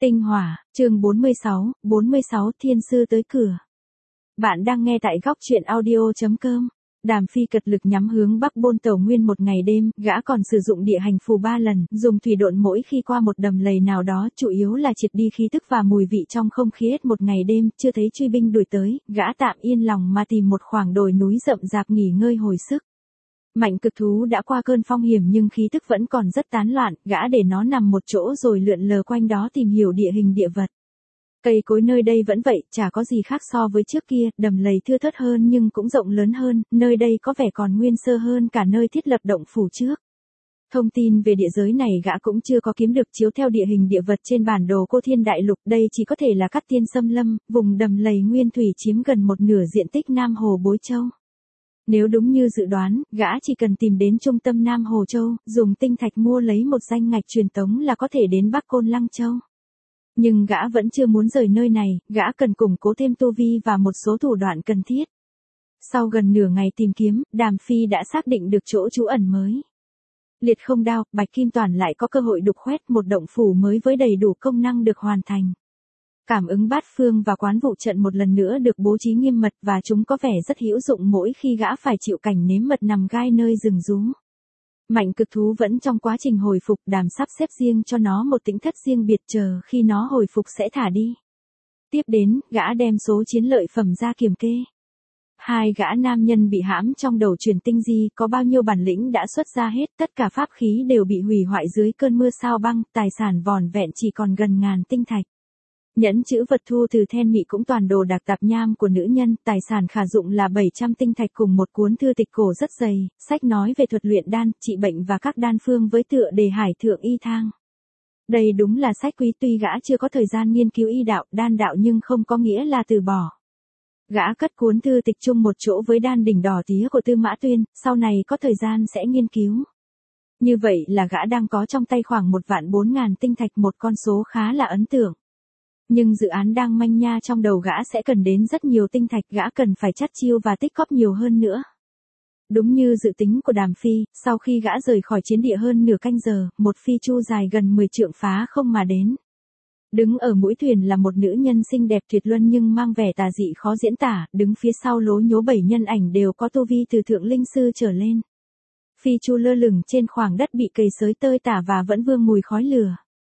Tinh Hỏa, chương 46 Thiên Sư tới cửa. Bạn đang nghe tại góc truyện audio.com. Đàm Phi cật lực nhắm hướng Bắc Bôn Tàu Nguyên một ngày đêm, gã còn sử dụng địa hành phù 3 lần, dùng thủy độn mỗi khi qua một đầm lầy nào đó, chủ yếu là triệt đi khí tức và mùi vị trong không khí hết một ngày đêm, chưa thấy truy binh đuổi tới, gã tạm yên lòng mà tìm một khoảng đồi núi rậm rạp nghỉ ngơi hồi sức. Mạnh cực thú đã qua cơn phong hiểm nhưng khí tức vẫn còn rất tán loạn, gã để nó nằm một chỗ rồi lượn lờ quanh đó tìm hiểu địa hình địa vật. Cây cối nơi đây vẫn vậy, chả có gì khác so với trước kia, đầm lầy thưa thớt hơn nhưng cũng rộng lớn hơn, nơi đây có vẻ còn nguyên sơ hơn cả nơi thiết lập động phủ trước. Thông tin về địa giới này gã cũng chưa có kiếm được chiếu theo địa hình địa vật trên bản đồ Cô Thiên Đại Lục, đây chỉ có thể là Cát Tiên xâm lâm, vùng đầm lầy nguyên thủy chiếm gần một nửa diện tích Nam Hồ Bối Châu. Nếu đúng như dự đoán, gã chỉ cần tìm đến trung tâm Nam Hồ Châu, dùng tinh thạch mua lấy một danh ngạch truyền tống là có thể đến Bắc Côn Lăng Châu. Nhưng gã vẫn chưa muốn rời nơi này, gã cần củng cố thêm tu vi và một số thủ đoạn cần thiết. Sau gần nửa ngày tìm kiếm, Đàm Phi đã xác định được chỗ trú ẩn mới. Liệt Không Đao, Bạch Kim Toàn lại có cơ hội đục khoét một động phủ mới với đầy đủ công năng được hoàn thành. Cảm ứng bát phương và quán vụ trận một lần nữa được bố trí nghiêm mật và chúng có vẻ rất hữu dụng mỗi khi gã phải chịu cảnh nếm mật nằm gai nơi rừng rú. Mạnh cực thú vẫn trong quá trình hồi phục, Đàm sắp xếp riêng cho nó một tĩnh thất riêng biệt chờ khi nó hồi phục sẽ thả đi. Tiếp đến, gã đem số chiến lợi phẩm ra kiểm kê. Hai gã nam nhân bị hãm trong đầu truyền tinh di, có bao nhiêu bản lĩnh đã xuất ra hết, tất cả pháp khí đều bị hủy hoại dưới cơn mưa sao băng, tài sản vỏn vẹn chỉ còn gần 1000 tinh thạch. Nhẫn chữ vật thu từ Then Mị cũng toàn đồ đạc tạp nham của nữ nhân, tài sản khả dụng là 700 tinh thạch cùng một cuốn thư tịch cổ rất dày, sách nói về thuật luyện đan, trị bệnh và các đan phương với tựa đề Hải Thượng Y Thang. Đây đúng là sách quý, tuy gã chưa có thời gian nghiên cứu y đạo, đan đạo nhưng không có nghĩa là từ bỏ. Gã cất cuốn thư tịch chung một chỗ với đan đỉnh đỏ tía của Tư Mã Tuyên, sau này có thời gian sẽ nghiên cứu. Như vậy là gã đang có trong tay khoảng 1.400.000 tinh thạch, một con số khá là ấn tượng. Nhưng dự án đang manh nha trong đầu gã sẽ cần đến rất nhiều tinh thạch, gã cần phải chắt chiu và tích cóp nhiều hơn nữa. Đúng như dự tính của Đàm Phi, sau khi gã rời khỏi chiến địa hơn nửa canh giờ, một phi chu dài gần 10 trượng phá không mà đến. Đứng ở mũi thuyền là một nữ nhân xinh đẹp tuyệt luân nhưng mang vẻ tà dị khó diễn tả, đứng phía sau lố nhố 7 nhân ảnh đều có tu vi từ thượng linh sư trở lên. Phi chu lơ lửng trên khoảng đất bị cầy xới tơi tả và vẫn vương mùi khói lửa.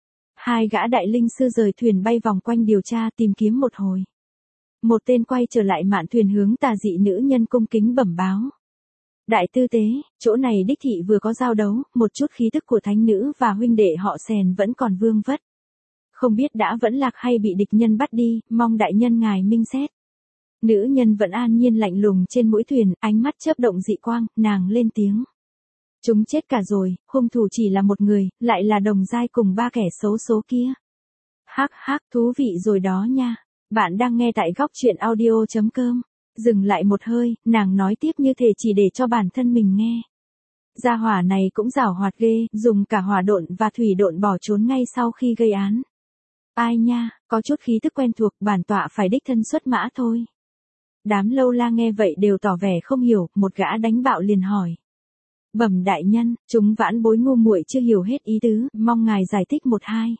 Hai gã đại linh sư rời thuyền bay vòng quanh điều tra tìm kiếm một hồi. Một tên quay trở lại mạn thuyền hướng tà dị nữ nhân cung kính bẩm báo. Đại tư tế, chỗ này đích thị vừa có giao đấu, một chút khí tức của thánh nữ và huynh đệ họ Sèn vẫn còn vương vất. Không biết đã vẫn lạc hay bị địch nhân bắt đi, mong đại nhân ngài minh xét. Nữ nhân vẫn an nhiên lạnh lùng trên mũi thuyền, ánh mắt chớp động dị quang, nàng lên tiếng. Chúng chết cả rồi, hung thủ chỉ là một người, lại là đồng giai cùng 3 kẻ xấu số kia. Hắc hắc, thú vị rồi đó nha. Bạn đang nghe tại góc truyện audio.com. Dừng lại một hơi, nàng nói tiếp như thể chỉ để cho bản thân mình nghe. Gia hỏa này cũng giảo hoạt ghê, dùng cả hỏa độn và thủy độn bỏ trốn ngay sau khi gây án. Ai nha, có chút khí tức quen thuộc, bản tọa phải đích thân xuất mã thôi. Đám lâu la nghe vậy đều tỏ vẻ không hiểu, một gã đánh bạo liền hỏi. Bẩm đại nhân, chúng vãn bối ngu muội chưa hiểu hết ý tứ, mong ngài giải thích một hai.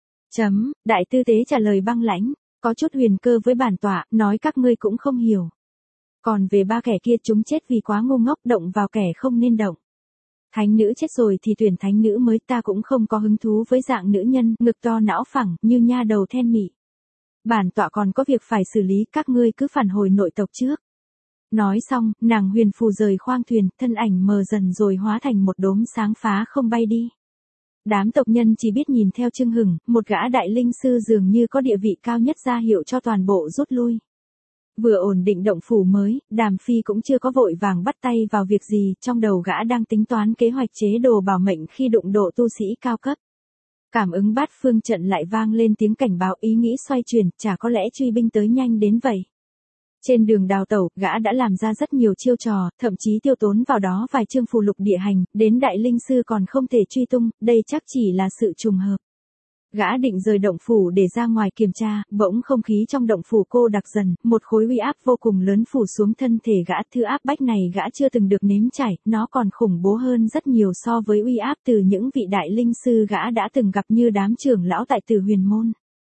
Đại tư tế trả lời băng lãnh, có chút huyền cơ với bản tọa, nói các ngươi cũng không hiểu. Còn về 3 kẻ kia chúng chết vì quá ngu ngốc, động vào kẻ không nên động. Thánh nữ chết rồi thì tuyển thánh nữ mới, ta cũng không có hứng thú với dạng nữ nhân, ngực to não phẳng, như nha đầu Then Mị. Bản tọa còn có việc phải xử lý, các ngươi cứ phản hồi nội tộc trước. Nói xong, nàng huyền phù rời khoang thuyền, thân ảnh mờ dần rồi hóa thành một đốm sáng phá không bay đi. Đám tộc nhân chỉ biết nhìn theo chưng hửng, một gã đại linh sư dường như có địa vị cao nhất ra hiệu cho toàn bộ rút lui. Vừa ổn định động phủ mới, Đàm Phi cũng chưa có vội vàng bắt tay vào việc gì, trong đầu gã đang tính toán kế hoạch chế đồ bảo mệnh khi đụng độ tu sĩ cao cấp. Cảm ứng bát phương trận lại vang lên tiếng cảnh báo, ý nghĩ xoay chuyển, chả có lẽ truy binh tới nhanh đến vậy. Trên đường đào tẩu, gã đã làm ra rất nhiều chiêu trò, thậm chí tiêu tốn vào đó vài chương phù lục địa hành, đến đại linh sư còn không thể truy tung, đây chắc chỉ là sự trùng hợp. Gã định rời động phủ để ra ngoài kiểm tra, bỗng không khí trong động phủ cô đặc dần, một khối uy áp vô cùng lớn phủ xuống thân thể gã, thứ áp bách này gã chưa từng được nếm trải, nó còn khủng bố hơn rất nhiều so với uy áp từ những vị đại linh sư gã đã từng gặp như đám trưởng lão tại Tử Huyền Môn.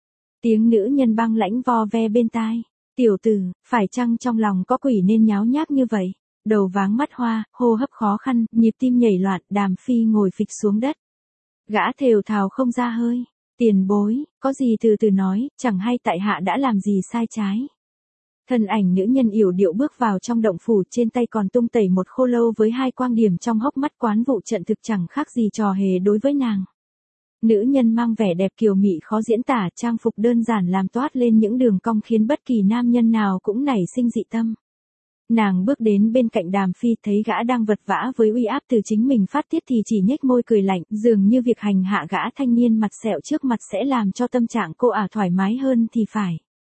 Tiếng nữ nhân băng lãnh vo ve bên tai. Tiểu tử, phải chăng trong lòng có quỷ nên nháo nhác như vậy? Đầu váng mắt hoa, hô hấp khó khăn, nhịp tim nhảy loạn, Đàm Phi ngồi phịch xuống đất. Gã thều thào không ra hơi. Tiền bối, có gì từ từ nói, chẳng hay tại hạ đã làm gì sai trái. Thân ảnh nữ nhân yểu điệu bước vào trong động phủ, trên tay còn tung tẩy một khô lâu với 2 quang điểm trong hốc mắt, quán vụ trận thực chẳng khác gì trò hề đối với nàng. Nữ nhân mang vẻ đẹp kiều mị khó diễn tả, trang phục đơn giản làm toát lên những đường cong khiến bất kỳ nam nhân nào cũng nảy sinh dị tâm. Nàng bước đến bên cạnh Đàm Phi, thấy gã đang vật vã với uy áp từ chính mình phát tiết thì chỉ nhếch môi cười lạnh, dường như việc hành hạ gã thanh niên mặt sẹo trước mặt sẽ làm cho tâm trạng cô thoải mái hơn thì phải.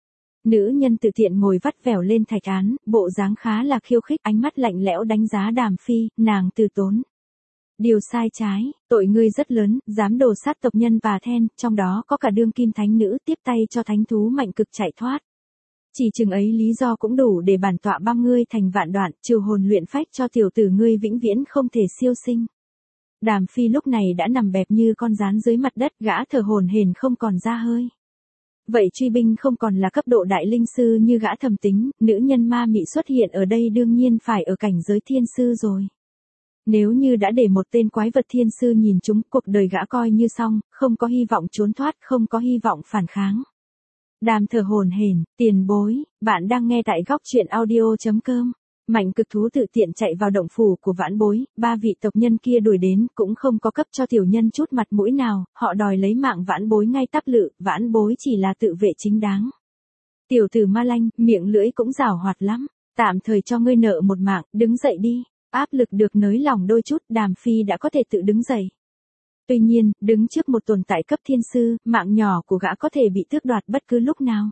Nữ nhân tự tiện ngồi vắt vẻo lên thạch án, bộ dáng khá là khiêu khích, ánh mắt lạnh lẽo đánh giá Đàm Phi, nàng từ tốn. Điều sai trái, tội ngươi rất lớn, dám đồ sát tộc nhân và then, trong đó có cả đương kim thánh nữ, tiếp tay cho thánh thú mạnh cực chạy thoát. Chỉ chừng ấy lý do cũng đủ để bản tọa băm ngươi thành vạn đoạn, trừ hồn luyện phách cho tiểu tử ngươi vĩnh viễn không thể siêu sinh. Đàm Phi lúc này đã nằm bẹp như con rán dưới mặt đất, gã thở hổn hển không còn ra hơi. Vậy truy binh không còn là cấp độ đại linh sư như gã thầm tính, nữ nhân ma mị xuất hiện ở đây đương nhiên phải ở cảnh giới thiên sư rồi. Nếu như đã để một tên quái vật thiên sư nhìn chúng, cuộc đời gã coi như xong, không có hy vọng trốn thoát, không có hy vọng phản kháng. Đàm thở hổn hển, tiền bối, bạn đang nghe tại góc truyện audio.com. Mạnh cực thú tự tiện chạy vào động phủ của Vãn Bối, 3 vị tộc nhân kia đuổi đến, cũng không có cấp cho tiểu nhân chút mặt mũi nào, họ đòi lấy mạng Vãn Bối ngay tắp lự, Vãn Bối chỉ là tự vệ chính đáng. Tiểu tử ma lanh, miệng lưỡi cũng giảo hoạt lắm, tạm thời cho ngươi nợ một mạng, đứng dậy đi. Áp lực được nới lỏng đôi chút, Đàm Phi đã có thể tự đứng dậy. Tuy nhiên, đứng trước một tồn tại cấp thiên sư, mạng nhỏ của gã có thể bị tước đoạt bất cứ lúc nào.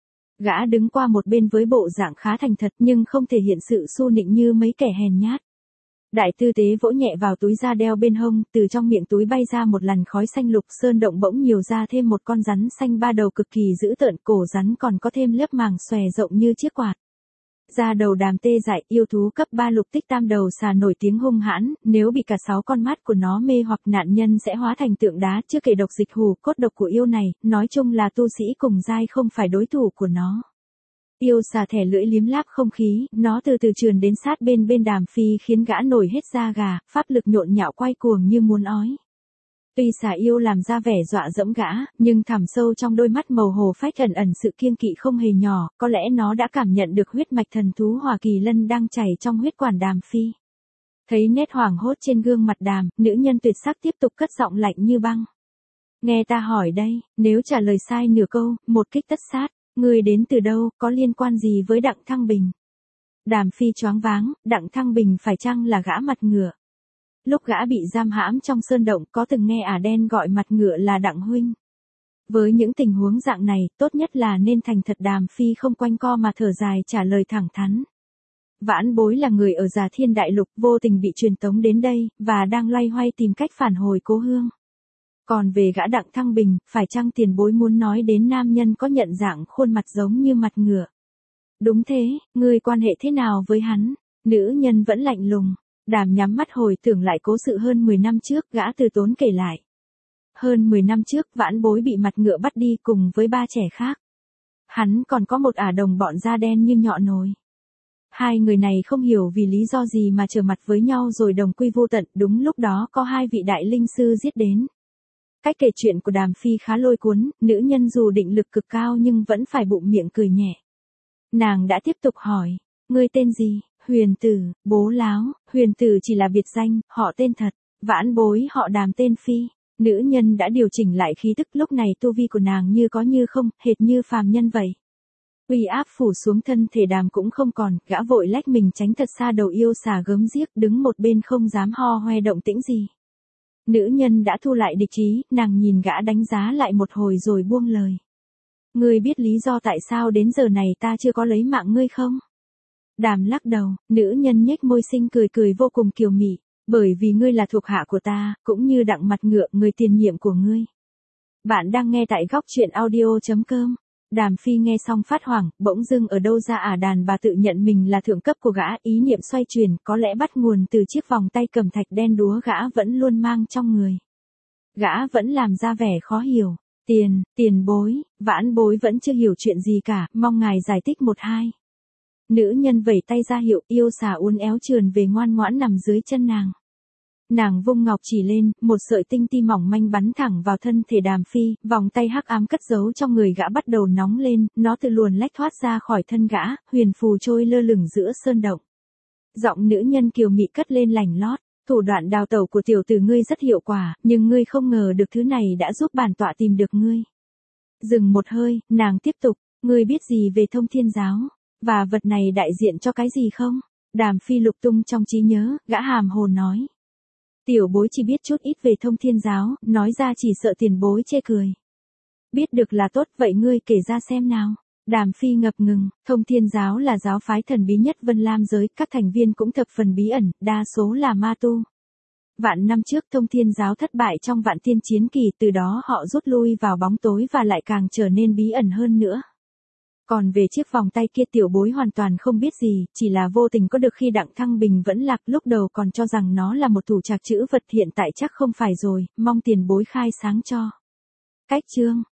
Gã đứng qua một bên với bộ dạng khá thành thật nhưng không thể hiện sự su nịnh như mấy kẻ hèn nhát. Đại tư tế vỗ nhẹ vào túi da đeo bên hông, từ trong miệng túi bay ra một làn khói xanh lục, sơn động bỗng nhiều ra thêm một con rắn xanh 3 đầu cực kỳ dữ tợn, cổ rắn còn có thêm lớp màng xòe rộng như chiếc quạt. Da đầu đàm tê dại, yêu thú cấp 3 lục tích tam đầu xà nổi tiếng hung hãn, nếu bị cả 6 con mắt của nó mê hoặc nạn nhân sẽ hóa thành tượng đá, chưa kể độc dịch hù cốt độc của yêu này, nói chung là tu sĩ cùng giai không phải đối thủ của nó. Yêu xà thẻ lưỡi liếm láp không khí, nó từ từ trườn đến sát bên Đàm Phi khiến gã nổi hết da gà, pháp lực nhộn nhạo quay cuồng như muốn ói. Tuy xà yêu làm ra vẻ dọa dẫm gã, nhưng thẳm sâu trong đôi mắt màu hồ phách ẩn ẩn sự kiêng kỵ không hề nhỏ, có lẽ nó đã cảm nhận được huyết mạch thần thú Hỏa Kỳ Lân đang chảy trong huyết quản Đàm Phi. Thấy nét hoảng hốt trên gương mặt Đàm, nữ nhân tuyệt sắc tiếp tục cất giọng lạnh như băng. Nghe ta hỏi đây, nếu trả lời sai nửa câu, một kích tất sát, ngươi đến từ đâu, có liên quan gì với Đặng Thăng Bình? Đàm Phi choáng váng, Đặng Thăng Bình phải chăng là gã mặt ngựa? Lúc gã bị giam hãm trong sơn động có từng nghe đen gọi mặt ngựa là Đặng huynh. Với những tình huống dạng này, tốt nhất là nên thành thật. Đàm Phi không quanh co mà thở dài trả lời thẳng thắn. Vãn Bối là người ở Già Thiên Đại Lục, vô tình bị truyền tống đến đây, và đang loay hoay tìm cách phản hồi cố hương. Còn về gã Đặng Thăng Bình, phải chăng tiền bối muốn nói đến nam nhân có nhận dạng khuôn mặt giống như mặt ngựa? Đúng thế, ngươi quan hệ thế nào với hắn? Nữ nhân vẫn lạnh lùng. Đàm nhắm mắt hồi tưởng lại cố sự hơn 10 năm trước, gã từ tốn kể lại. Hơn 10 năm trước, Vãn Bối bị mặt ngựa bắt đi cùng với 3 trẻ khác. Hắn còn có một đồng bọn da đen như nhọ nồi. 2 người này không hiểu vì lý do gì mà trở mặt với nhau rồi đồng quy vô tận, đúng lúc đó có 2 vị đại linh sư giết đến. Cách kể chuyện của Đàm Phi khá lôi cuốn, nữ nhân dù định lực cực cao nhưng vẫn phải bụng miệng cười nhẹ. Nàng đã tiếp tục hỏi, ngươi tên gì? Huyền Tử. Bố láo, Huyền Tử chỉ là biệt danh, họ tên thật. Vãn Bối họ Đàm tên Phi. Nữ nhân đã điều chỉnh lại khí tức, lúc này tu vi của nàng như có như không, hệt như phàm nhân vậy. Uy áp phủ xuống thân thể Đàm cũng không còn, gã vội lách mình tránh thật xa đầu yêu xà gớm ghiếc, đứng một bên không dám ho hoe động tĩnh gì. Nữ nhân đã thu lại địch ý, nàng nhìn gã đánh giá lại một hồi rồi buông lời. Ngươi biết lý do tại sao đến giờ này ta chưa có lấy mạng ngươi không? Đàm lắc đầu, nữ nhân nhếch môi xinh cười cười vô cùng kiều mị. Bởi vì ngươi là thuộc hạ của ta, cũng như Đặng mặt ngựa, người tiền nhiệm của ngươi. Bạn đang nghe tại góc truyện audio.com. Đàm Phi nghe xong phát hoảng, bỗng dưng ở đâu ra đàn bà tự nhận mình là thượng cấp của gã, ý niệm xoay chuyển, có lẽ bắt nguồn từ chiếc vòng tay cầm thạch đen đúa gã vẫn luôn mang trong người. Gã vẫn làm ra vẻ khó hiểu. Tiền bối, vãn bối vẫn chưa hiểu chuyện gì cả, mong ngài giải thích một hai. Nữ nhân vẩy tay ra hiệu, yêu xà uốn éo trườn về ngoan ngoãn nằm dưới chân nàng. Nàng vung ngọc chỉ lên, một sợi tinh ti mỏng manh bắn thẳng vào thân thể Đàm Phi, vòng tay hắc ám cất giấu trong người gã bắt đầu nóng lên, nó tự luồn lách thoát ra khỏi thân gã, huyền phù trôi lơ lửng giữa sơn động. Giọng nữ nhân kiều mị cất lên lành lót, thủ đoạn đào tẩu của tiểu tử ngươi rất hiệu quả, nhưng ngươi không ngờ được thứ này đã giúp bản tọa tìm được ngươi. Dừng một hơi, nàng tiếp tục, ngươi biết gì về Thông Thiên giáo, và vật này đại diện cho cái gì không? Đàm Phi lục tung trong trí nhớ, gã hàm hồ nói. Tiểu bối chỉ biết chút ít về Thông Thiên giáo, nói ra chỉ sợ tiền bối chê cười. Biết được là tốt, vậy ngươi kể ra xem nào. Đàm Phi ngập ngừng, Thông Thiên giáo là giáo phái thần bí nhất Vân Lam giới, các thành viên cũng thập phần bí ẩn, đa số là ma tu. Vạn năm trước Thông Thiên giáo thất bại trong Vạn Tiên chiến kỳ, từ đó họ rút lui vào bóng tối và lại càng trở nên bí ẩn hơn nữa. Còn về chiếc vòng tay kia tiểu bối hoàn toàn không biết gì, chỉ là vô tình có được khi Đặng Thăng Bình vẫn lạc, lúc đầu còn cho rằng nó là một thủ trạc trữ vật, hiện tại chắc không phải rồi, mong tiền bối khai sáng cho. Cách chương